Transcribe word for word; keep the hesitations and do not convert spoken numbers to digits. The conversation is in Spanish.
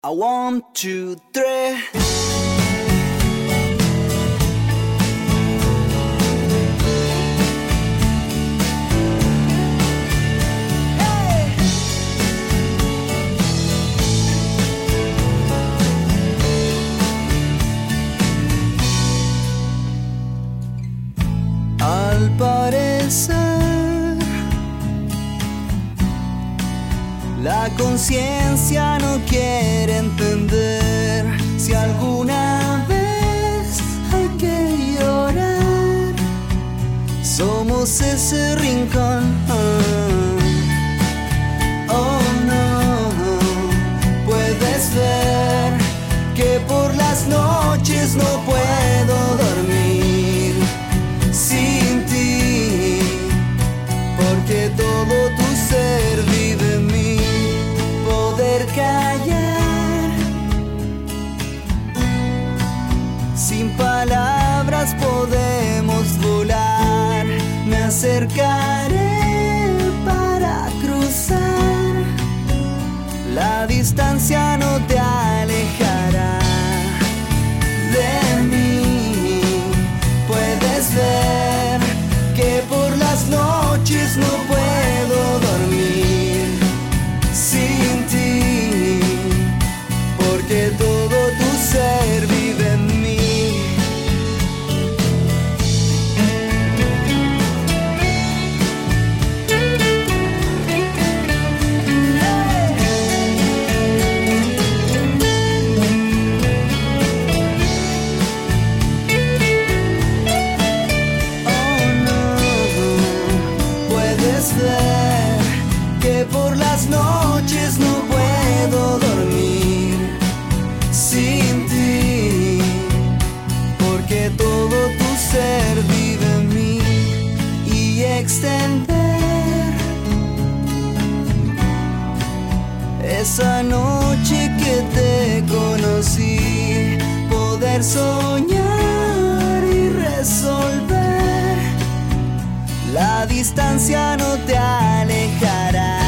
A one, two, three. Al parecer, la conciencia no quiere entender si alguna vez hay que llorar. Somos ese rincón. Oh no, puedes ver que por las noches no puedo dormir sin ti, porque todo tu ser vive en mí. Poder callar, sin palabras podemos volar. Me acercaré para cruzar, la distancia no te alejará de mí. Puedes ver que por las noches no puedo dormir sin ti, porque todo tu ser vive en mí. Que por las noches no puedo dormir sin ti, porque todo tu ser vive en mí. Y extender esa noche que te conocí, poder soñar y resolver. La distancia no te alejará